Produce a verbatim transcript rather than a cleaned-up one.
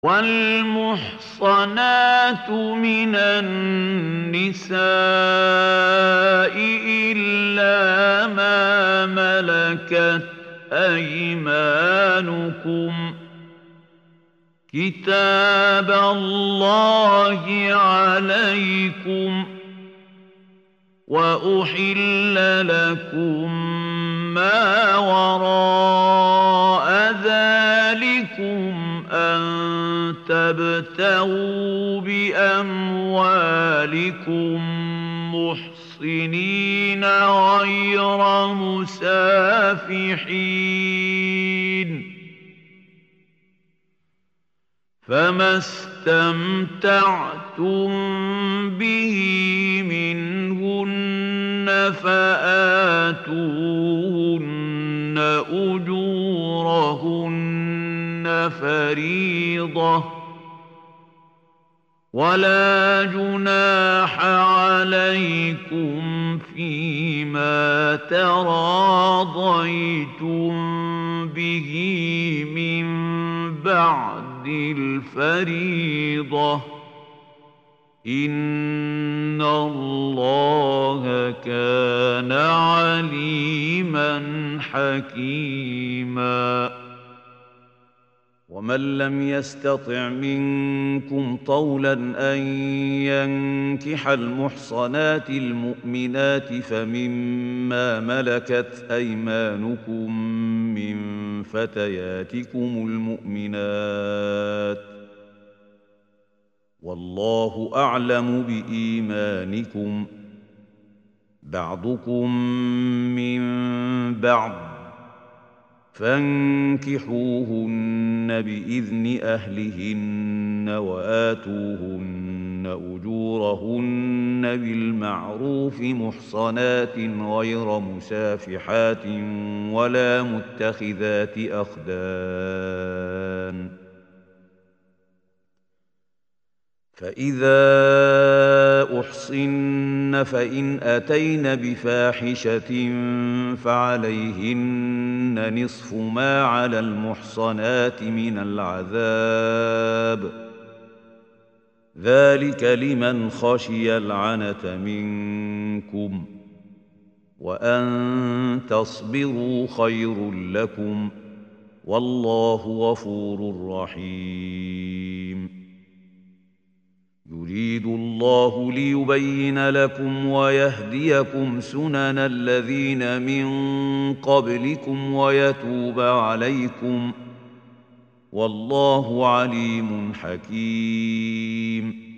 والمحصنات من النساء إلا ما ملكت أيمانكم كتاب الله عليكم وأحل لكم ما وراء ذلكم أن تبتغوا بأموالكم محصنين غير مسافحين فما استمتعتم به منهن فآتوهن أجورهن فريضة ولا جناح عليكم فيما تراضيتم به من بعد الفريضة إن الله كان عليما حكيما ومن لم يستطع منكم طولا أن ينكح المحصنات المؤمنات فمما ملكت أيمانكم من فتياتكم المؤمنات والله أعلم بإيمانكم بعضكم من بعض فانكحوهن بإذن أهلهن وآتوهن أجورهن بالمعروف محصنات غير مسافحات ولا متخذات أخدان فإذا أحصن فإن أتين بفاحشة فعليهن نصف ما على المحصنات من العذاب ذلك لمن خشي العنة منكم وأن تصبروا خير لكم والله غفور رحيم يريد الله ليبين لكم ويهديكم سنن الذين من قبلكم ويتوب عليكم والله عليم حكيم